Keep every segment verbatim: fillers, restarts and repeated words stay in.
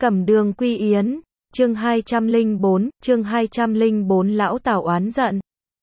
Cẩm Đường Quy Yến, chương hai trăm lẻ bốn, chương hai trăm lẻ bốn Lão Tào oán giận.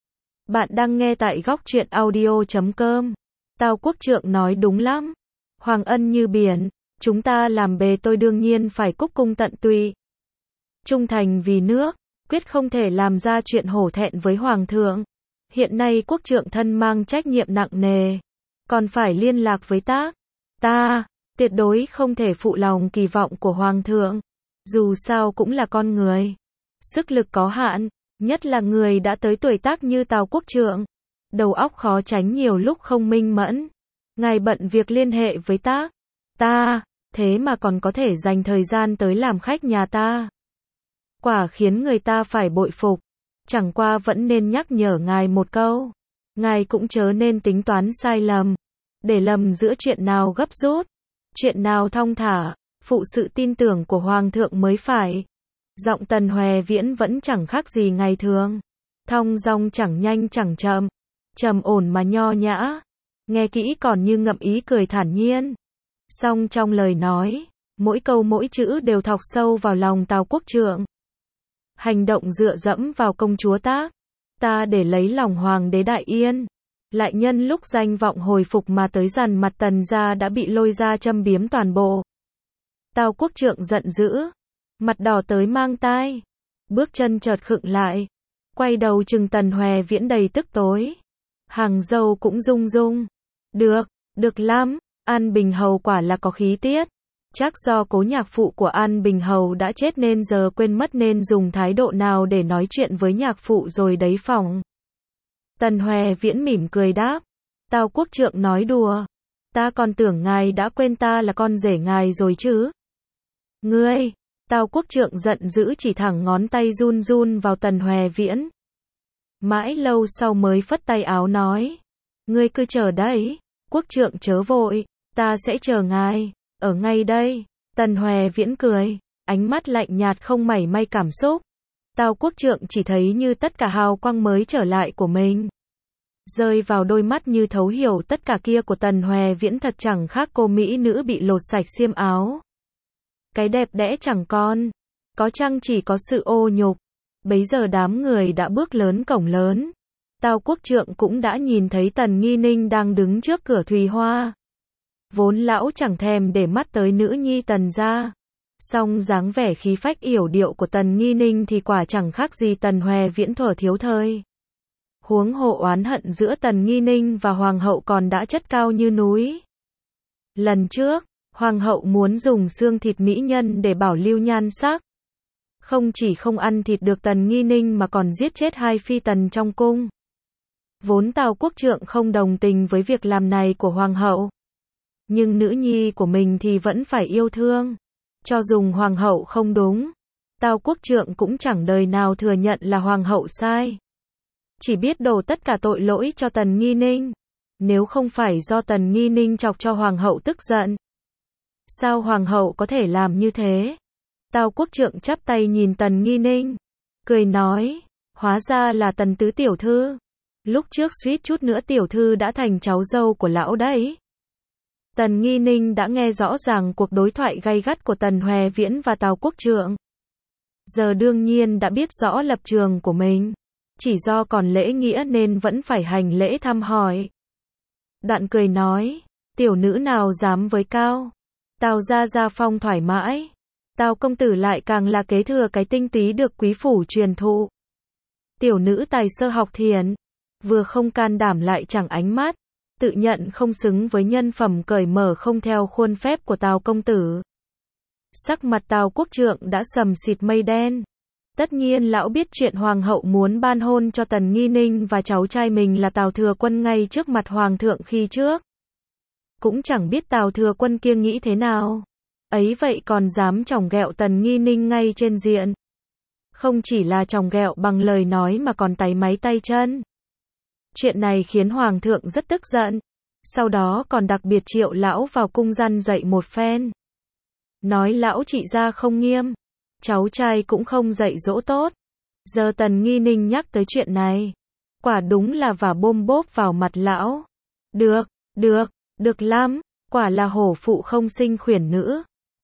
Bạn đang nghe tại góc truyện audio chấm com. Tào Quốc Trượng nói đúng lắm. Hoàng ân như biển, chúng ta làm bề tôi đương nhiên phải cúc cung tận tụy. Trung thành vì nước, quyết không thể làm ra chuyện hổ thẹn với Hoàng thượng. Hiện nay Quốc Trượng thân mang trách nhiệm nặng nề, còn phải liên lạc với ta. Ta, tuyệt đối không thể phụ lòng kỳ vọng của Hoàng thượng. Dù sao cũng là con người. Sức lực có hạn, nhất là người đã tới tuổi tác như Tào Quốc Trượng. Đầu óc khó tránh nhiều lúc không minh mẫn. Ngài bận việc liên hệ với ta. Ta, thế mà còn có thể dành thời gian tới làm khách nhà ta. Quả khiến người ta phải bội phục. Chẳng qua vẫn nên nhắc nhở ngài một câu. Ngài cũng chớ nên tính toán sai lầm. Để lầm giữa chuyện nào gấp rút, chuyện nào thong thả, phụ sự tin tưởng của Hoàng thượng mới phải. Giọng Tần Hoè Viễn vẫn chẳng khác gì ngày thường. Thong dong chẳng nhanh chẳng chậm. Trầm ổn mà nho nhã. Nghe kỹ còn như ngậm ý cười thản nhiên. Song trong lời nói, mỗi câu mỗi chữ đều thọc sâu vào lòng Tào Quốc Trượng. Hành động dựa dẫm vào công chúa ta. Ta để lấy lòng Hoàng đế Đại Yên. Lại nhân lúc danh vọng hồi phục mà tới dằn mặt Tần gia đã bị lôi ra châm biếm toàn bộ. Tào Quốc Trượng giận dữ. Mặt đỏ tới mang tai. Bước chân chợt khựng lại. Quay đầu chừng Tần Hoè Viễn đầy tức tối. Hàng dâu cũng rung rung. Được, được lắm. An Bình Hầu quả là có khí tiết. Chắc do cố nhạc phụ của An Bình Hầu đã chết nên giờ quên mất nên dùng thái độ nào để nói chuyện với nhạc phụ rồi đấy phòng. Tần Hoè Viễn mỉm cười đáp. Tào Quốc Trượng nói đùa. Ta còn tưởng ngài đã quên ta là con rể ngài rồi chứ. Ngươi, Tào Quốc Trượng giận dữ chỉ thẳng ngón tay run run vào Tần Hoè Viễn. Mãi lâu sau mới phất tay áo nói. Ngươi cứ chờ đấy, Quốc Trượng chớ vội, ta sẽ chờ ngài, ở ngay đây. Tần Hoè Viễn cười, ánh mắt lạnh nhạt không mảy may cảm xúc. Tào Quốc Trượng chỉ thấy như tất cả hào quang mới trở lại của mình. Rơi vào đôi mắt như thấu hiểu tất cả kia của Tần Hoè Viễn thật chẳng khác cô mỹ nữ bị lột sạch xiêm áo. Cái đẹp đẽ chẳng con, có chăng chỉ có sự ô nhục. Bấy giờ đám người đã bước lớn cổng lớn. Tào Quốc Trượng cũng đã nhìn thấy Tần Nghi Ninh đang đứng trước cửa Thùy Hoa. Vốn lão chẳng thèm để mắt tới nữ nhi Tần gia. Song dáng vẻ khí phách yểu điệu của Tần Nghi Ninh thì quả chẳng khác gì Tần Hoè Viễn thuở thiếu thời. Huống hộ oán hận giữa Tần Nghi Ninh và Hoàng hậu còn đã chất cao như núi. Lần trước, Hoàng hậu muốn dùng xương thịt mỹ nhân để bảo lưu nhan sắc. Không chỉ không ăn thịt được Tần Nghi Ninh mà còn giết chết hai phi tần trong cung. Vốn Tào Quốc Trượng không đồng tình với việc làm này của Hoàng hậu. Nhưng nữ nhi của mình thì vẫn phải yêu thương. Cho dùng Hoàng hậu không đúng, Tào Quốc Trượng cũng chẳng đời nào thừa nhận là Hoàng hậu sai. Chỉ biết đổ tất cả tội lỗi cho Tần Nghi Ninh. Nếu không phải do Tần Nghi Ninh chọc cho Hoàng hậu tức giận. Sao Hoàng hậu có thể làm như thế? Tào Quốc Trượng chắp tay nhìn Tần Nghi Ninh. Cười nói, hóa ra là Tần tứ tiểu thư. Lúc trước suýt chút nữa tiểu thư đã thành cháu dâu của lão đấy. Tần Nghi Ninh đã nghe rõ ràng cuộc đối thoại gay gắt của Tần Hoè Viễn và Tào Quốc Trượng. Giờ đương nhiên đã biết rõ lập trường của mình. Chỉ do còn lễ nghĩa nên vẫn phải hành lễ thăm hỏi. Đoạn cười nói, tiểu nữ nào dám với cao. Tào gia gia phong thoải mái. Tào công tử lại càng là kế thừa cái tinh túy được quý phủ truyền thụ. Tiểu nữ tài sơ học thiền. Vừa không can đảm lại chẳng ánh mắt. Tự nhận không xứng với nhân phẩm cởi mở không theo khuôn phép của Tào công tử. Sắc mặt Tào Quốc Trượng đã sầm xịt mây đen. Tất nhiên lão biết chuyện Hoàng hậu muốn ban hôn cho Tần Nghi Ninh và cháu trai mình là Tào Thừa Quân ngay trước mặt Hoàng thượng khi trước. Cũng chẳng biết Tào Thừa Quân kia nghĩ thế nào. Ấy vậy còn dám chòng ghẹo Tần Nghi Ninh ngay trên diện. Không chỉ là chòng ghẹo bằng lời nói mà còn táy máy tay chân. Chuyện này khiến Hoàng thượng rất tức giận. Sau đó còn đặc biệt triệu lão vào cung răn dạy một phen. Nói lão trị gia không nghiêm. Cháu trai cũng không dạy dỗ tốt. Giờ Tần Nghi Ninh nhắc tới chuyện này. Quả đúng là vả bôm bốp vào mặt lão. Được, được, được lắm. Quả là hổ phụ không sinh khuyển nữ.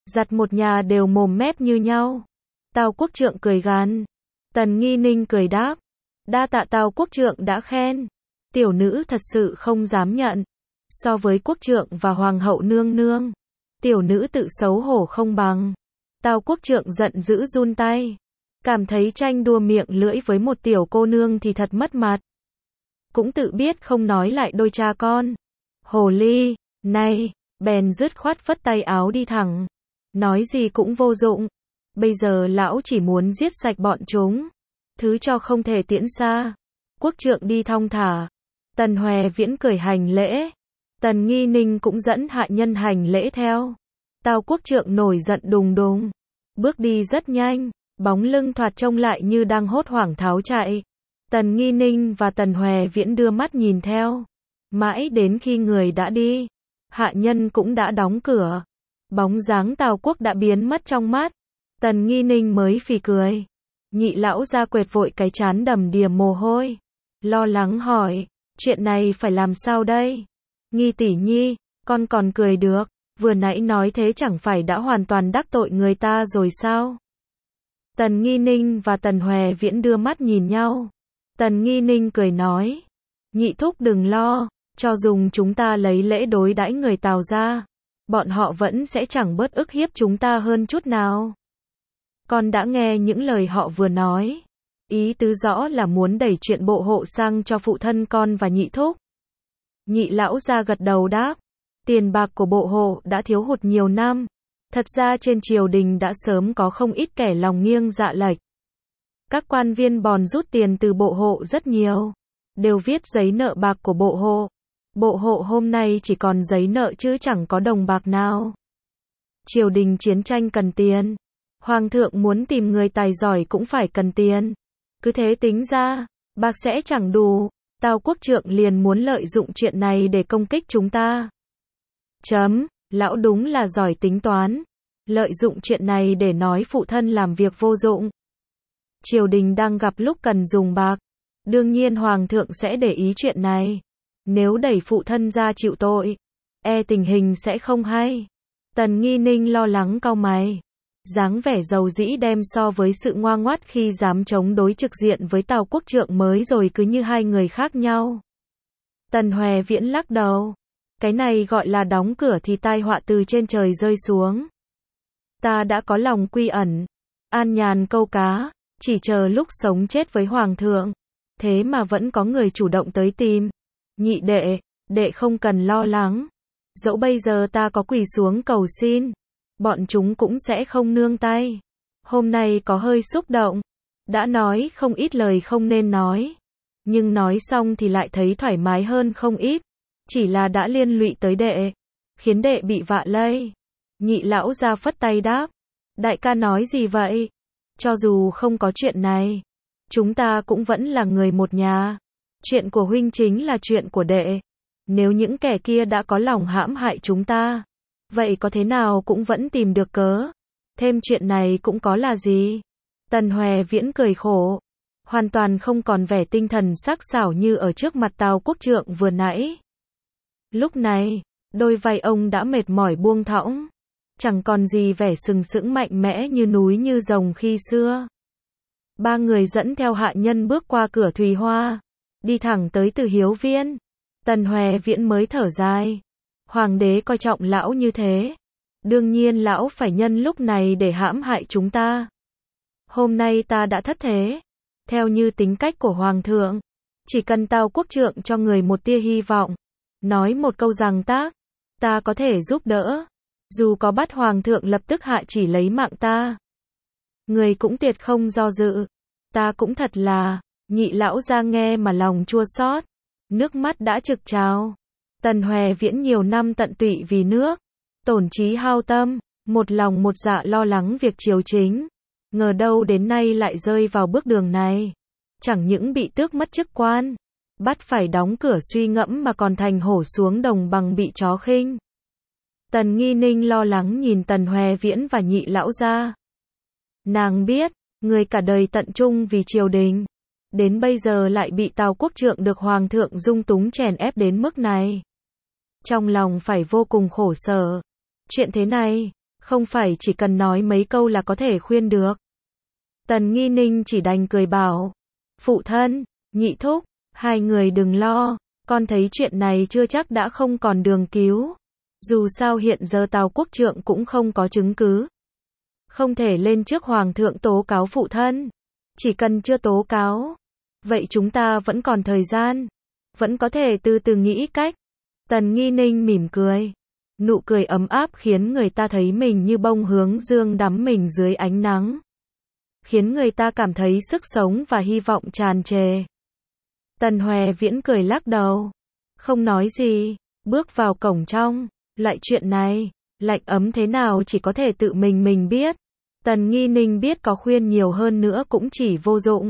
giặt một nhà đều mồm mép như nhau. Tào quốc trượng cười gằn. Tần Nghi Ninh cười đáp. Đa tạ Tào quốc trượng đã khen. Tiểu nữ thật sự không dám nhận. So với quốc trượng và hoàng hậu nương nương, tiểu nữ tự xấu hổ không bằng. Tào quốc trượng giận dữ run tay. Cảm thấy tranh đua miệng lưỡi với một tiểu cô nương thì thật mất mặt. Cũng tự biết không nói lại đôi cha con. Hồ ly, này, bèn dứt khoát phất tay áo đi thẳng. Nói gì cũng vô dụng. Bây giờ lão chỉ muốn giết sạch bọn chúng. Thứ cho không thể tiễn xa. Quốc trượng đi thong thả. Tần Hòe Viễn cười hành lễ. Tần Nghi Ninh cũng dẫn hạ nhân hành lễ theo. Tào quốc trượng nổi giận đùng đùng. Bước đi rất nhanh. Bóng lưng thoạt trông lại như đang hốt hoảng tháo chạy. Tần Nghi Ninh và Tần Hòe Viễn đưa mắt nhìn theo. Mãi đến khi người đã đi, hạ nhân cũng đã đóng cửa. Bóng dáng Tào quốc đã biến mất trong mắt. Tần Nghi Ninh mới phì cười. Nhị lão ra quệt vội cái trán đầm đìa mồ hôi. Lo lắng hỏi, chuyện này phải làm sao đây? Nghi tỷ nhi, con còn cười được, vừa nãy nói thế chẳng phải đã hoàn toàn đắc tội người ta rồi sao? Tần Nghi Ninh và Tần Hòe Viễn đưa mắt nhìn nhau. Tần Nghi Ninh cười nói, nhị thúc đừng lo, cho dùng chúng ta lấy lễ đối đãi người Tào ra, bọn họ vẫn sẽ chẳng bớt ức hiếp chúng ta hơn chút nào. Con đã nghe những lời họ vừa nói. Ý tứ rõ là muốn đẩy chuyện bộ hộ sang cho phụ thân con và nhị thúc. Nhị lão ra gật đầu đáp. Tiền bạc của bộ hộ đã thiếu hụt nhiều năm. Thật ra trên triều đình đã sớm có không ít kẻ lòng nghiêng dạ lệch. Các quan viên bòn rút tiền từ bộ hộ rất nhiều. Đều viết giấy nợ bạc của bộ hộ. Bộ hộ hôm nay chỉ còn giấy nợ chứ chẳng có đồng bạc nào. Triều đình chiến tranh cần tiền. Hoàng thượng muốn tìm người tài giỏi cũng phải cần tiền. Cứ thế tính ra, bạc sẽ chẳng đủ. Tào quốc trượng liền muốn lợi dụng chuyện này để công kích chúng ta. Chấm, lão đúng là giỏi tính toán. Lợi dụng chuyện này để nói phụ thân làm việc vô dụng. Triều đình đang gặp lúc cần dùng bạc. Đương nhiên hoàng thượng sẽ để ý chuyện này. Nếu đẩy phụ thân ra chịu tội, e tình hình sẽ không hay. Tần Nghi Ninh lo lắng cau mày. Dáng vẻ giàu dĩ đem so với sự ngoan ngoắt khi dám chống đối trực diện với Tào quốc trượng mới rồi cứ như hai người khác nhau. Tần Hòe Viễn lắc đầu. Cái này gọi là đóng cửa thì tai họa từ trên trời rơi xuống. Ta đã có lòng quy ẩn, an nhàn câu cá, chỉ chờ lúc sống chết với hoàng thượng. Thế mà vẫn có người chủ động tới tìm. Nhị đệ, đệ không cần lo lắng. Dẫu bây giờ ta có quỳ xuống cầu xin, bọn chúng cũng sẽ không nương tay. Hôm nay có hơi xúc động. Đã nói không ít lời không nên nói. Nhưng nói xong thì lại thấy thoải mái hơn không ít. Chỉ là đã liên lụy tới đệ. Khiến đệ bị vạ lây. Nhị lão ra phất tay đáp. Đại ca nói gì vậy? Cho dù không có chuyện này, chúng ta cũng vẫn là người một nhà. Chuyện của huynh chính là chuyện của đệ. Nếu những kẻ kia đã có lòng hãm hại chúng ta, vậy có thế nào cũng vẫn tìm được cớ. Thêm chuyện này cũng có là gì? Tần Hòe Viễn cười khổ. Hoàn toàn không còn vẻ tinh thần sắc sảo như ở trước mặt Tào quốc trượng vừa nãy. Lúc này, đôi vai ông đã mệt mỏi buông thõng. Chẳng còn gì vẻ sừng sững mạnh mẽ như núi như rồng khi xưa. Ba người dẫn theo hạ nhân bước qua cửa Thùy Hoa. Đi thẳng tới Từ Hiếu Viên. Tần Hòe Viễn mới thở dài. Hoàng đế coi trọng lão như thế. Đương nhiên lão phải nhân lúc này để hãm hại chúng ta. Hôm nay ta đã thất thế. Theo như tính cách của Hoàng thượng, chỉ cần Tào quốc trượng cho người một tia hy vọng. Nói một câu rằng tác, ta có thể giúp đỡ. Dù có bắt Hoàng thượng lập tức hạ chỉ lấy mạng ta. Người cũng tuyệt không do dự. Ta cũng thật là, nhị lão ra nghe mà lòng chua xót. Nước mắt đã trực trào. Tần Hòe Viễn nhiều năm tận tụy vì nước. Tổn trí hao tâm, một lòng một dạ lo lắng việc triều chính. Ngờ đâu đến nay lại rơi vào bước đường này. Chẳng những bị tước mất chức quan, bắt phải đóng cửa suy ngẫm mà còn thành hổ xuống đồng bằng bị chó khinh. Tần Nghi Ninh lo lắng nhìn Tần Hòe Viễn và nhị lão ra. Nàng biết, người cả đời tận trung vì triều đình. Đến bây giờ lại bị Tào quốc trượng được Hoàng thượng dung túng chèn ép đến mức này. Trong lòng phải vô cùng khổ sở. Chuyện thế này, Không phải chỉ cần nói mấy câu là có thể khuyên được. Tần Nghi Ninh chỉ đành cười bảo. Phụ thân, nhị thúc, hai người đừng lo, con thấy chuyện này chưa chắc đã không còn đường cứu. Dù sao hiện giờ Tào quốc trượng cũng không có chứng cứ. Không thể lên trước hoàng thượng tố cáo phụ thân. Chỉ cần chưa tố cáo. Vậy chúng ta vẫn còn thời gian. Vẫn có thể từ từ nghĩ cách. Tần Nghi Ninh mỉm cười. Nụ cười ấm áp khiến người ta thấy mình như bông hướng dương đắm mình dưới ánh nắng. Khiến người ta cảm thấy sức sống và hy vọng tràn trề. Tần Hoè Viễn cười lắc đầu. Không nói gì. Bước vào cổng trong. Loại chuyện này, lạnh ấm thế nào chỉ có thể tự mình mình biết. Tần Nghi Ninh biết có khuyên nhiều hơn nữa cũng chỉ vô dụng.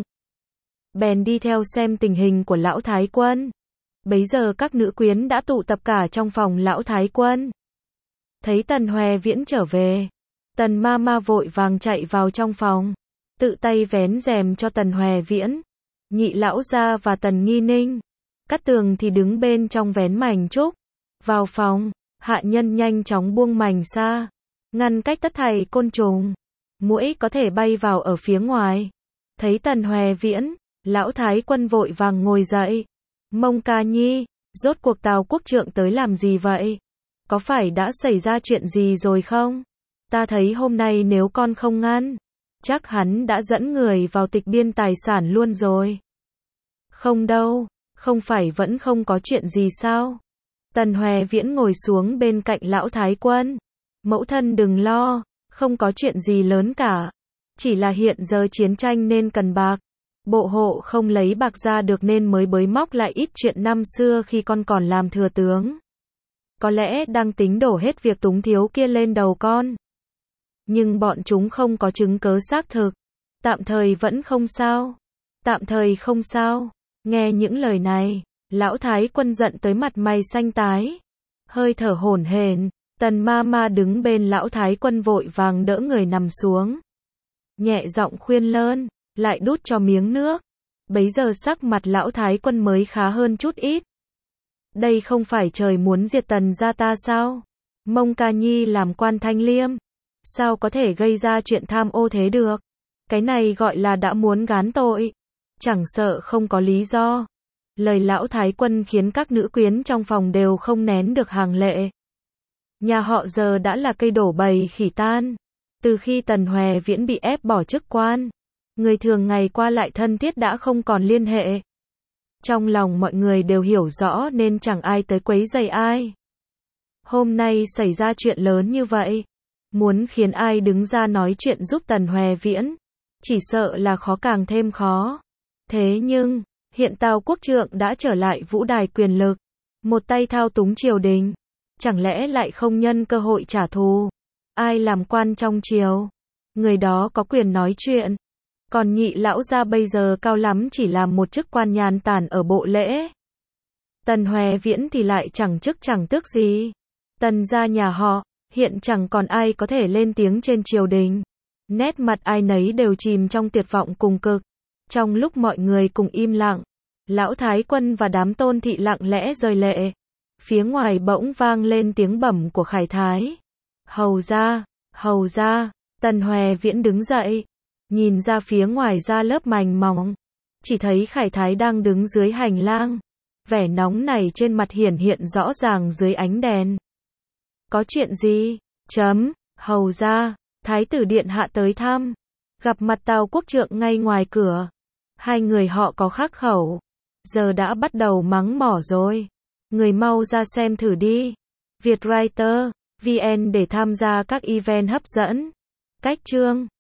Bèn đi theo xem tình hình của lão thái quân. Bấy giờ các nữ quyến đã tụ tập cả trong phòng lão thái quân. Thấy Tần Hoè Viễn trở về, Tần ma ma vội vàng chạy vào trong phòng, tự tay vén rèm cho Tần Hoè Viễn. Nhị lão gia và Tần Nghi Ninh, Cát Tường thì đứng bên trong vén mành trúc. Vào phòng, hạ nhân nhanh chóng buông mành ra, ngăn cách tất thảy côn trùng. Muỗi có thể bay vào ở phía ngoài. Thấy Tần Hoè Viễn, lão thái quân vội vàng ngồi dậy. Mông ca nhi, rốt cuộc Tào quốc trượng tới làm gì vậy? Có phải đã xảy ra chuyện gì rồi không? Ta thấy hôm nay nếu con không ngăn, chắc hắn đã dẫn người vào tịch biên tài sản luôn rồi. Không đâu, không phải vẫn không có chuyện gì sao? Tần Hoè Viễn ngồi xuống bên cạnh lão thái quân. Mẫu thân đừng lo, không có chuyện gì lớn cả. Chỉ là hiện giờ chiến tranh nên cần bạc. Bộ hộ không lấy bạc ra được nên mới bới móc lại ít chuyện năm xưa khi con còn làm thừa tướng. Có lẽ đang tính đổ hết việc túng thiếu kia lên đầu con. Nhưng bọn chúng không có chứng cớ xác thực. Tạm thời vẫn không sao. Tạm thời không sao. Nghe những lời này, lão thái quân giận tới mặt mày xanh tái. Hơi thở hổn hển, Tần ma ma đứng bên lão thái quân vội vàng đỡ người nằm xuống. Nhẹ giọng khuyên lơn, lại đút cho miếng nước. Bấy giờ sắc mặt lão thái quân mới khá hơn chút ít. Đây không phải trời muốn diệt Tần gia ta sao? Mông ca nhi làm quan thanh liêm, sao có thể gây ra chuyện tham ô thế được? Cái này gọi là đã muốn gán tội. Chẳng sợ không có lý do. Lời lão thái quân khiến các nữ quyến trong phòng đều không nén được hàng lệ. Nhà họ giờ đã là cây đổ bầy khỉ tan. Từ khi Tần Hoè Viễn bị ép bỏ chức quan, người thường ngày qua lại thân thiết đã không còn liên hệ. Trong lòng mọi người đều hiểu rõ nên chẳng ai tới quấy rầy ai. Hôm nay xảy ra chuyện lớn như vậy, muốn khiến ai đứng ra nói chuyện giúp Tần Hoè Viễn, chỉ sợ là khó càng thêm khó. Thế nhưng, hiện Tào quốc trượng đã trở lại vũ đài quyền lực, một tay thao túng triều đình, chẳng lẽ lại không nhân cơ hội trả thù? Ai làm quan trong triều, người đó có quyền nói chuyện. Còn nhị lão gia bây giờ cao lắm chỉ làm một chức quan nhàn tản ở bộ lễ. Tần Hoè Viễn thì lại chẳng chức chẳng tước gì. Tần gia nhà họ, hiện chẳng còn ai có thể lên tiếng trên triều đình. Nét mặt ai nấy đều chìm trong tuyệt vọng cùng cực. Trong lúc mọi người cùng im lặng, lão thái quân và đám tôn thị lặng lẽ rơi lệ. Phía ngoài bỗng vang lên tiếng bẩm của Khải Thái. Hầu ra, hầu ra, Tần Hoè Viễn đứng dậy, nhìn ra phía ngoài ra lớp mành mỏng, chỉ thấy Khải Thái đang đứng dưới hành lang, vẻ nóng này trên mặt hiển hiện rõ ràng dưới ánh đèn. Có chuyện gì? Chấm, hầu ra, Thái tử điện hạ tới thăm, gặp mặt Tào quốc trượng ngay ngoài cửa. Hai người họ có khắc khẩu, giờ đã bắt đầu mắng mỏ rồi. Người mau ra xem thử đi. Vietwriter vê en để tham gia các event hấp dẫn. Cách chương